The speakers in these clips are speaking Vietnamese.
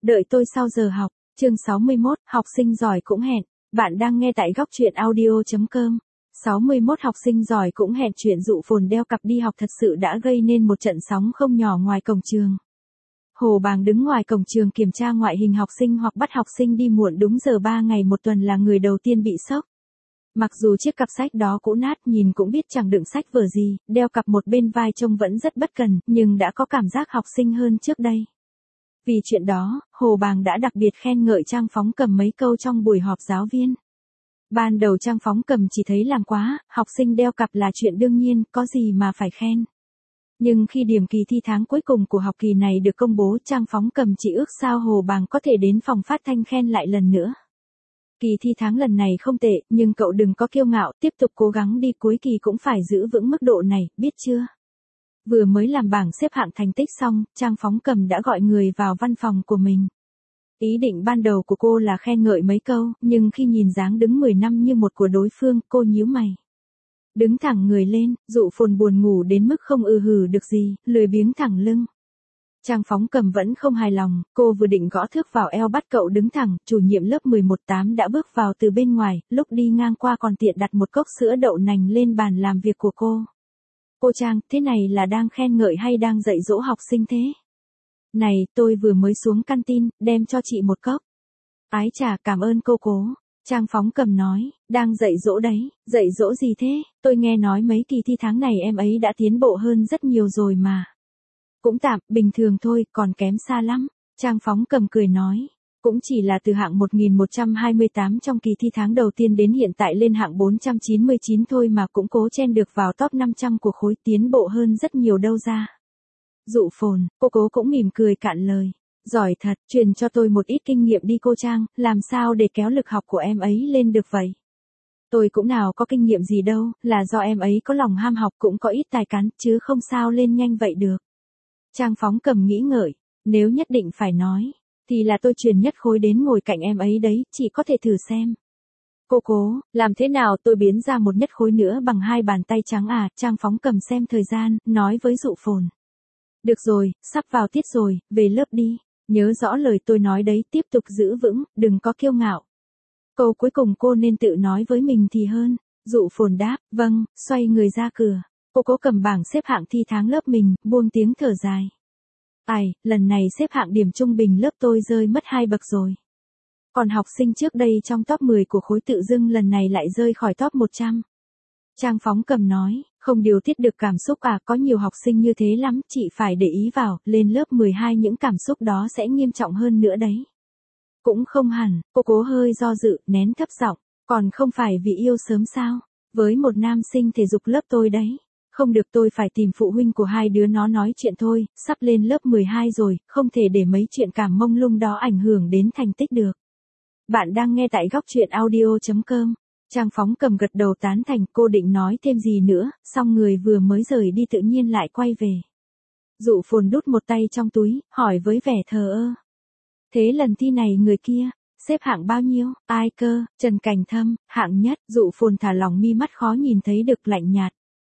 Đợi tôi sau giờ học. Chương 61, học sinh giỏi cũng hẹn. Bạn đang nghe tại góc truyện audio.com. 61 học sinh giỏi cũng hẹn. Chuyện dụ phồn đeo cặp đi học thật sự đã gây nên một trận sóng không nhỏ ngoài cổng trường. Hồ Bàng đứng ngoài cổng trường kiểm tra ngoại hình học sinh hoặc bắt học sinh đi muộn đúng giờ 3 ngày một tuần là người đầu tiên bị sốc. Mặc dù chiếc cặp sách đó cũ nát nhìn cũng biết chẳng đựng sách vở gì, đeo cặp một bên vai trông vẫn rất bất cần, nhưng đã có cảm giác học sinh hơn trước đây. Vì chuyện đó, Hồ Bàng đã đặc biệt khen ngợi Trang Phóng Cầm mấy câu trong buổi họp giáo viên. Ban đầu Trang Phóng Cầm chỉ thấy làm quá, học sinh đeo cặp là chuyện đương nhiên, có gì mà phải khen. Nhưng khi điểm kỳ thi tháng cuối cùng của học kỳ này được công bố, Trang Phóng Cầm chỉ ước sao Hồ Bàng có thể đến phòng phát thanh khen lại lần nữa. Kỳ thi tháng lần này không tệ, nhưng cậu đừng có kiêu ngạo, tiếp tục cố gắng đi, cuối kỳ cũng phải giữ vững mức độ này, biết chưa? Vừa mới làm bảng xếp hạng thành tích xong, Trang Phóng Cầm đã gọi người vào văn phòng của mình. Ý định ban đầu của cô là khen ngợi mấy câu, nhưng khi nhìn dáng đứng 10 năm như một của đối phương, cô nhíu mày. Đứng thẳng người lên, Dụ Phồn buồn ngủ đến mức không hử được gì, lười biếng thẳng lưng. Trang Phóng Cầm vẫn không hài lòng, cô vừa định gõ thước vào eo bắt cậu đứng thẳng, chủ nhiệm lớp 11-8 đã bước vào từ bên ngoài, lúc đi ngang qua còn tiện đặt một cốc sữa đậu nành lên bàn làm việc của cô. Cô Trang, thế này là đang khen ngợi hay đang dạy dỗ học sinh thế? Này, tôi vừa mới xuống canteen, đem cho chị một cốc. Ái chà, cảm ơn cô cố. Trang Phóng Cầm nói, đang dạy dỗ đấy, dạy dỗ gì thế? Tôi nghe nói mấy kỳ thi tháng này em ấy đã tiến bộ hơn rất nhiều rồi mà. Cũng tạm, bình thường thôi, còn kém xa lắm. Trang Phóng Cầm cười nói, cũng chỉ là từ hạng 1128 trong kỳ thi tháng đầu tiên đến hiện tại lên hạng 499 thôi mà cũng cố chen được vào top 500 của khối, tiến bộ hơn rất nhiều đâu ra. Dụ Phồn, cô cố cũng mỉm cười cạn lời. Giỏi thật, truyền cho tôi một ít kinh nghiệm đi cô Trang, làm sao để kéo lực học của em ấy lên được vậy? Tôi cũng nào có kinh nghiệm gì đâu, là do em ấy có lòng ham học cũng có ít tài cán, chứ không sao lên nhanh vậy được. Trang Phóng Cầm nghĩ ngợi, nếu nhất định phải nói, thì là tôi truyền nhất khối đến ngồi cạnh em ấy đấy, chị có thể thử xem. Cô cố, làm thế nào tôi biến ra một nhất khối nữa bằng 2 bàn tay trắng à? Trang Phóng Cầm xem thời gian, nói với Dụ Phồn. Được rồi, sắp vào tiết rồi, về lớp đi. Nhớ rõ lời tôi nói đấy, tiếp tục giữ vững, đừng có kiêu ngạo. Câu cuối cùng cô nên tự nói với mình thì hơn. Dụ Phồn đáp, vâng, xoay người ra cửa. Cô cố cầm bảng xếp hạng thi tháng lớp mình, buông tiếng thở dài. Ai, lần này xếp hạng điểm trung bình lớp tôi rơi mất 2 bậc rồi. Còn học sinh trước đây trong top 10 của khối tự dưng lần này lại rơi khỏi top 100. Trang Phóng Cầm nói, không điều tiết được cảm xúc à, có nhiều học sinh như thế lắm, chị phải để ý vào, lên lớp 12 những cảm xúc đó sẽ nghiêm trọng hơn nữa đấy. Cũng không hẳn, cô cố hơi do dự, nén thấp giọng, còn không phải vì yêu sớm sao, với một nam sinh thể dục lớp tôi đấy. Không được, tôi phải tìm phụ huynh của hai đứa nó nói chuyện thôi, sắp lên lớp 12 rồi, không thể để mấy chuyện cảm mông lung đó ảnh hưởng đến thành tích được. Bạn đang nghe tại góc truyện audio.com. Trang Phóng Cầm gật đầu tán thành, cô định nói thêm gì nữa, xong người vừa mới rời đi tự nhiên lại quay về. Dụ Phồn đút một tay trong túi, hỏi với vẻ thờ ơ. Thế lần thi này người kia, xếp hạng bao nhiêu? Ai cơ? Trần Cảnh Thâm, hạng nhất. Dụ Phồn thả lỏng mi mắt khó nhìn thấy được, lạnh nhạt.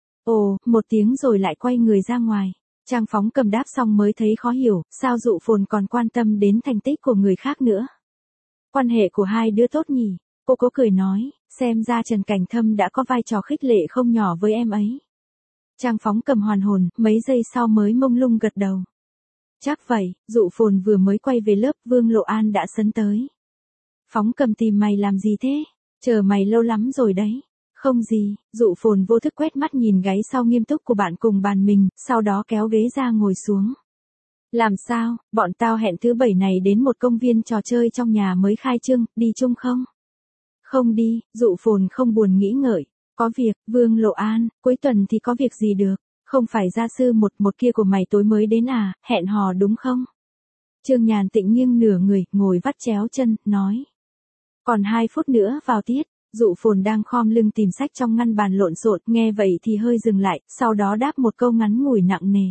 Ồ, một tiếng rồi lại quay người ra ngoài. Trang Phóng Cầm đáp xong mới thấy khó hiểu, sao Dụ Phồn còn quan tâm đến thành tích của người khác nữa. Quan hệ của hai đứa tốt nhỉ? Cô cố cười nói, xem ra Trần Cảnh Thâm đã có vai trò khích lệ không nhỏ với em ấy. Trang Phóng Cầm hoàn hồn, mấy giây sau mới mông lung gật đầu. Chắc vậy. Dụ Phồn vừa mới quay về lớp, Vương Lộ An đã sấn tới. Phóng Cầm tìm mày làm gì thế? Chờ mày lâu lắm rồi đấy. Không gì. Dụ Phồn vô thức quét mắt nhìn gáy sau nghiêm túc của bạn cùng bàn mình, sau đó kéo ghế ra ngồi xuống. Làm sao, bọn tao hẹn thứ 7 này đến một công viên trò chơi trong nhà mới khai trương, đi chung không? Không đi. Dụ Phồn không buồn nghĩ ngợi. Có việc. Vương Lộ An, cuối tuần thì có việc gì được? Không phải gia sư một kia của mày tối mới đến à, hẹn hò đúng không? Trương Nhàn Tịnh nghiêng nửa người, ngồi vắt chéo chân, nói. Còn 2 phút nữa vào tiết. Dụ Phồn đang khom lưng tìm sách trong ngăn bàn lộn xộn, nghe vậy thì hơi dừng lại, sau đó đáp một câu ngắn ngủi nặng nề.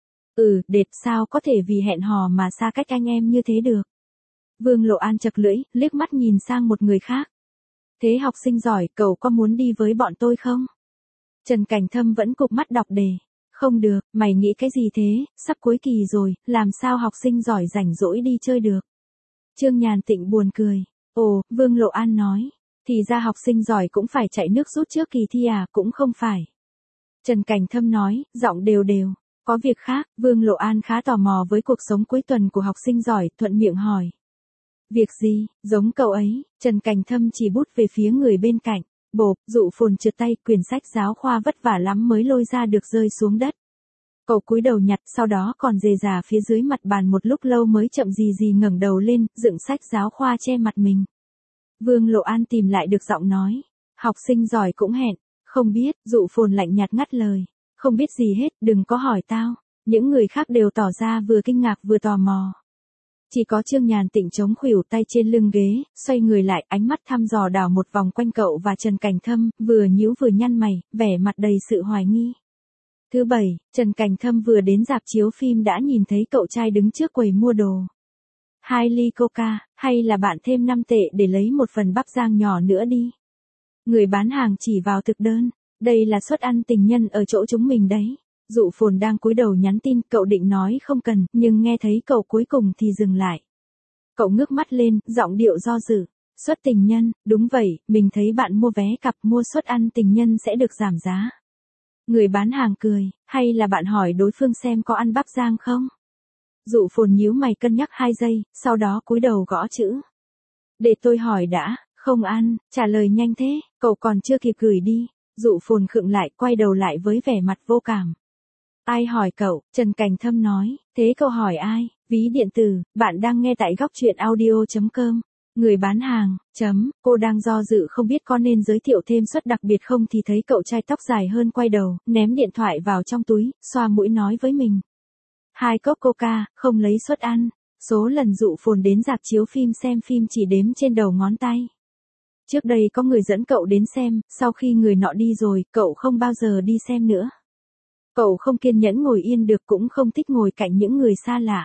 Đệt, sao có thể vì hẹn hò mà xa cách anh em như thế được? Vương Lộ An chật lưỡi, liếc mắt nhìn sang một người khác. Thế học sinh giỏi, cậu có muốn đi với bọn tôi không? Trần Cảnh Thâm vẫn cụp mắt đọc đề. Không được, mày nghĩ cái gì thế, sắp cuối kỳ rồi, làm sao học sinh giỏi rảnh rỗi đi chơi được? Trương Nhàn Tịnh buồn cười. Ồ, Vương Lộ An nói. Thì ra học sinh giỏi cũng phải chạy nước rút trước kỳ thi à, cũng không phải. Trần Cảnh Thâm nói, giọng đều đều. Có việc khác, Vương Lộ An khá tò mò với cuộc sống cuối tuần của học sinh giỏi, thuận miệng hỏi. Việc gì, giống cậu ấy, Trần Cảnh Thâm chỉ bút về phía người bên cạnh. Bộp, dụ phồn trượt tay, quyển sách giáo khoa vất vả lắm mới lôi ra được rơi xuống đất. Cậu cúi đầu nhặt, sau đó còn rề rà phía dưới mặt bàn một lúc lâu mới chậm gì gì ngẩng đầu lên, dựng sách giáo khoa che mặt mình. Vương Lộ An tìm lại được giọng nói. Học sinh giỏi cũng hẹn. Không biết, dụ phồn lạnh nhạt ngắt lời. Không biết gì hết, đừng có hỏi tao. Những người khác đều tỏ ra vừa kinh ngạc vừa tò mò. Chỉ có Trương Nhàn Tịnh chống khuỷu tay trên lưng ghế, xoay người lại, ánh mắt thăm dò đảo một vòng quanh cậu và Trần Cảnh Thâm, vừa nhíu vừa nhăn mày, vẻ mặt đầy sự hoài nghi. Thứ bảy, Trần Cảnh Thâm vừa đến rạp chiếu phim đã nhìn thấy cậu trai đứng trước quầy mua đồ. 2 ly coca, hay là bạn thêm 5 tệ để lấy một phần bắp rang nhỏ nữa đi. Người bán hàng chỉ vào thực đơn, đây là suất ăn tình nhân ở chỗ chúng mình đấy. Dụ phồn đang cúi đầu nhắn tin, cậu định nói không cần, nhưng nghe thấy cậu cuối cùng thì dừng lại. Cậu ngước mắt lên, giọng điệu do dự. Suất tình nhân, đúng vậy, mình thấy bạn mua vé cặp mua suất ăn tình nhân sẽ được giảm giá. Người bán hàng cười, hay là bạn hỏi đối phương xem có ăn bắp rang không? Dụ phồn nhíu mày cân nhắc 2 giây, sau đó cúi đầu gõ chữ. Để tôi hỏi đã, không ăn, trả lời nhanh thế, cậu còn chưa kịp gửi đi. Dụ phồn khựng lại, quay đầu lại với vẻ mặt vô cảm. Ai hỏi cậu, Trần Cảnh Thâm nói, thế cậu hỏi ai, ví điện tử, bạn đang nghe tại góc truyện audio.com. Người bán hàng, cô đang do dự không biết có nên giới thiệu thêm suất đặc biệt không thì thấy cậu trai tóc dài hơn quay đầu, ném điện thoại vào trong túi, xoa mũi nói với mình. 2 cốc coca, không lấy suất ăn. Số lần dụ phồn đến rạp chiếu phim xem phim chỉ đếm trên đầu ngón tay. Trước đây có người dẫn cậu đến xem, sau khi người nọ đi rồi, cậu không bao giờ đi xem nữa. Cậu không kiên nhẫn ngồi yên được cũng không thích ngồi cạnh những người xa lạ.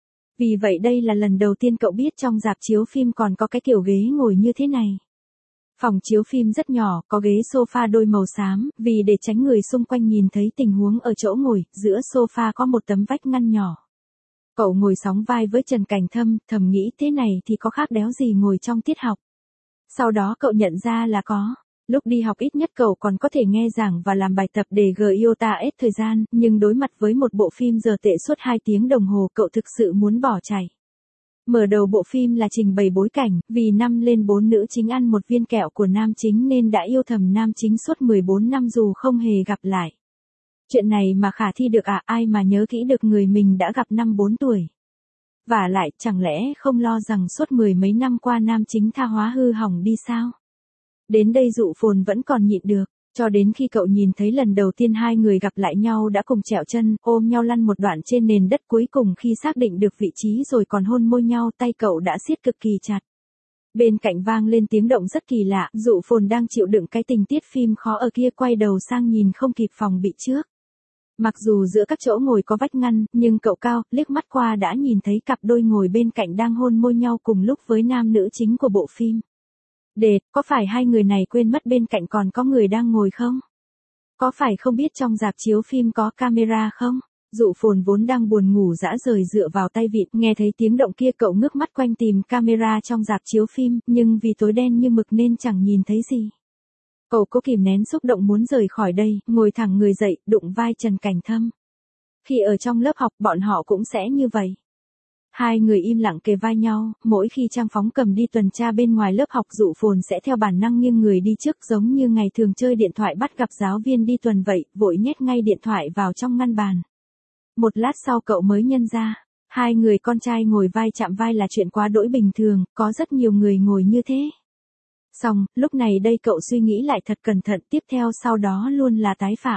Vì vậy đây là lần đầu tiên cậu biết trong rạp chiếu phim còn có cái kiểu ghế ngồi như thế này. Phòng chiếu phim rất nhỏ, có ghế sofa đôi màu xám, vì để tránh người xung quanh nhìn thấy tình huống ở chỗ ngồi, giữa sofa có một tấm vách ngăn nhỏ. Cậu ngồi sóng vai với Trần Cảnh Thâm, thầm nghĩ thế này thì có khác đéo gì ngồi trong tiết học. Sau đó cậu nhận ra là có. Lúc đi học ít nhất cậu còn có thể nghe giảng và làm bài tập để iota hết thời gian, nhưng đối mặt với một bộ phim giờ tệ suốt 2 tiếng đồng hồ cậu thực sự muốn bỏ chạy. Mở đầu bộ phim là trình bày bối cảnh, vì 5 lên 4 nữ chính ăn một viên kẹo của nam chính nên đã yêu thầm nam chính suốt 14 năm dù không hề gặp lại. Chuyện này mà khả thi được à, ai mà nhớ kỹ được người mình đã gặp năm 4 tuổi. Vả lại, chẳng lẽ không lo rằng suốt 10 mấy năm qua nam chính tha hóa hư hỏng đi sao? Đến đây dụ phồn vẫn còn nhịn được, cho đến khi cậu nhìn thấy lần đầu tiên hai người gặp lại nhau đã cùng trẹo chân, ôm nhau lăn một đoạn trên nền đất, cuối cùng khi xác định được vị trí rồi còn hôn môi nhau, tay cậu đã siết cực kỳ chặt. Bên cạnh vang lên tiếng động rất kỳ lạ, dụ phồn đang chịu đựng cái tình tiết phim khó ở kia quay đầu sang nhìn không kịp phòng bị trước. Mặc dù giữa các chỗ ngồi có vách ngăn, nhưng cậu cao, liếc mắt qua đã nhìn thấy cặp đôi ngồi bên cạnh đang hôn môi nhau cùng lúc với nam nữ chính của bộ phim. Đệt, có phải hai người này quên mất bên cạnh còn có người đang ngồi không? Có phải không biết trong rạp chiếu phim có camera không? Dụ phồn vốn đang buồn ngủ dã rời dựa vào tay vịn, nghe thấy tiếng động kia cậu ngước mắt quanh tìm camera trong rạp chiếu phim, nhưng vì tối đen như mực nên chẳng nhìn thấy gì. Cậu cố kìm nén xúc động muốn rời khỏi đây, ngồi thẳng người dậy, đụng vai Trần Cảnh Thâm. Khi ở trong lớp học bọn họ cũng sẽ như vậy. Hai người im lặng kề vai nhau, mỗi khi Trang Phóng cầm đi tuần tra bên ngoài lớp học dụ phồn sẽ theo bản năng nghiêng người đi trước giống như ngày thường chơi điện thoại bắt gặp giáo viên đi tuần vậy, vội nhét ngay điện thoại vào trong ngăn bàn. Một lát sau cậu mới nhận ra, hai người con trai ngồi vai chạm vai là chuyện quá đỗi bình thường, có rất nhiều người ngồi như thế. Xong, lúc này đây cậu suy nghĩ lại thật cẩn thận, tiếp theo sau đó luôn là tái phạm.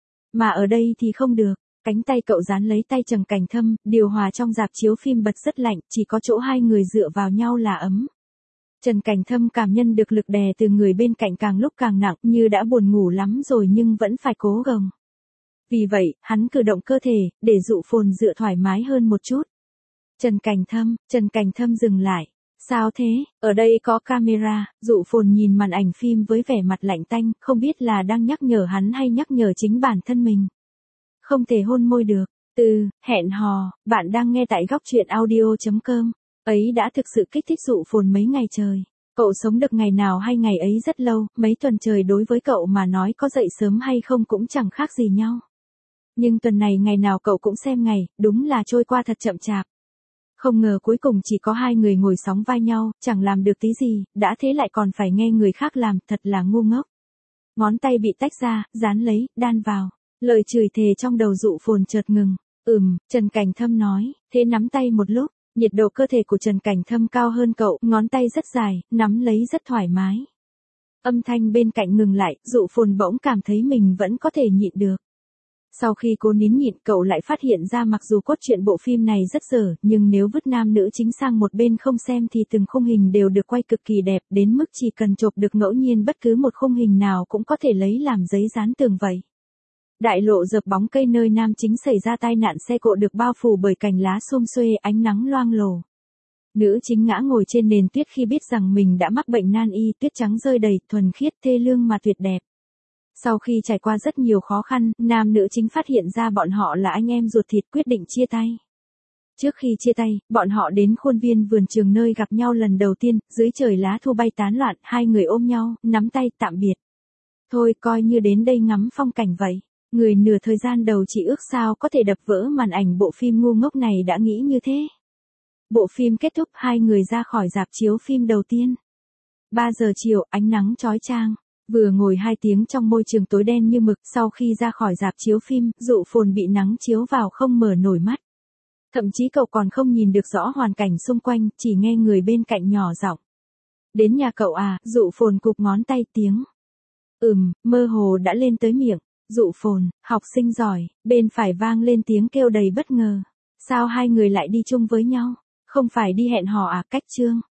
Mà ở đây thì không được. Cánh tay cậu dán lấy tay Trần Cảnh Thâm, điều hòa trong rạp chiếu phim bật rất lạnh, chỉ có chỗ hai người dựa vào nhau là ấm. Trần Cảnh Thâm cảm nhận được lực đè từ người bên cạnh càng lúc càng nặng, như đã buồn ngủ lắm rồi nhưng vẫn phải cố gồng. Vì vậy, hắn cử động cơ thể, để dụ phồn dựa thoải mái hơn một chút. Trần Cảnh Thâm dừng lại. Sao thế, ở đây có camera, dụ phồn nhìn màn ảnh phim với vẻ mặt lạnh tanh, không biết là đang nhắc nhở hắn hay nhắc nhở chính bản thân mình. Không thể hôn môi được. Hẹn hò, bạn đang nghe tại góc truyện audio.com. ấy đã thực sự kích thích dụ phồn mấy ngày trời. Cậu sống được ngày nào hay ngày ấy rất lâu, mấy tuần trời đối với cậu mà nói có dậy sớm hay không cũng chẳng khác gì nhau. Nhưng tuần này ngày nào cậu cũng xem ngày, đúng là trôi qua thật chậm chạp. Không ngờ cuối cùng chỉ có hai người ngồi sóng vai nhau, chẳng làm được tí gì, đã thế lại còn phải nghe người khác làm, thật là ngu ngốc. Ngón tay bị tách ra, dán lấy, đan vào. Lời chửi thề trong đầu dụ phồn chợt ngừng. Trần Cảnh Thâm nói, thế nắm tay một lúc, nhiệt độ cơ thể của Trần Cảnh Thâm cao hơn cậu, ngón tay rất dài, nắm lấy rất thoải mái. Âm thanh bên cạnh ngừng lại, dụ phồn bỗng cảm thấy mình vẫn có thể nhịn được. Sau khi cố nín nhịn, cậu lại phát hiện ra mặc dù cốt truyện bộ phim này rất dở, nhưng nếu vứt nam nữ chính sang một bên không xem thì từng khung hình đều được quay cực kỳ đẹp, đến mức chỉ cần chộp được ngẫu nhiên bất cứ một khung hình nào cũng có thể lấy làm giấy dán tường vậy. Đại lộ dợp bóng cây nơi nam chính xảy ra tai nạn xe cộ được bao phủ bởi cành lá xum xuê, ánh nắng loang lổ. Nữ chính ngã ngồi trên nền tuyết khi biết rằng mình đã mắc bệnh nan y, tuyết trắng rơi đầy, thuần khiết, thê lương mà tuyệt đẹp. Sau khi trải qua rất nhiều khó khăn, nam nữ chính phát hiện ra bọn họ là anh em ruột thịt, quyết định chia tay. Trước khi chia tay, bọn họ đến khuôn viên vườn trường nơi gặp nhau lần đầu tiên, dưới trời lá thu bay tán loạn, hai người ôm nhau, nắm tay tạm biệt. Thôi coi như đến đây ngắm phong cảnh vậy. Người nửa thời gian đầu chỉ ước sao có thể đập vỡ màn ảnh bộ phim ngu ngốc này đã nghĩ như thế. Bộ phim kết thúc, hai người ra khỏi rạp chiếu phim đầu tiên. 3 giờ chiều, ánh nắng chói chang. Vừa ngồi 2 tiếng trong môi trường tối đen như mực, sau khi ra khỏi rạp chiếu phim, dụ phồn bị nắng chiếu vào không mở nổi mắt. Thậm chí cậu còn không nhìn được rõ hoàn cảnh xung quanh, chỉ nghe người bên cạnh nhỏ giọng. Đến nhà cậu à, dụ phồn cụp ngón tay tiếng. Mơ hồ đã lên tới miệng. Dụ phồn, học sinh giỏi, bên phải vang lên tiếng kêu đầy bất ngờ. Sao hai người lại đi chung với nhau? Không phải đi hẹn hò à? Cách chương.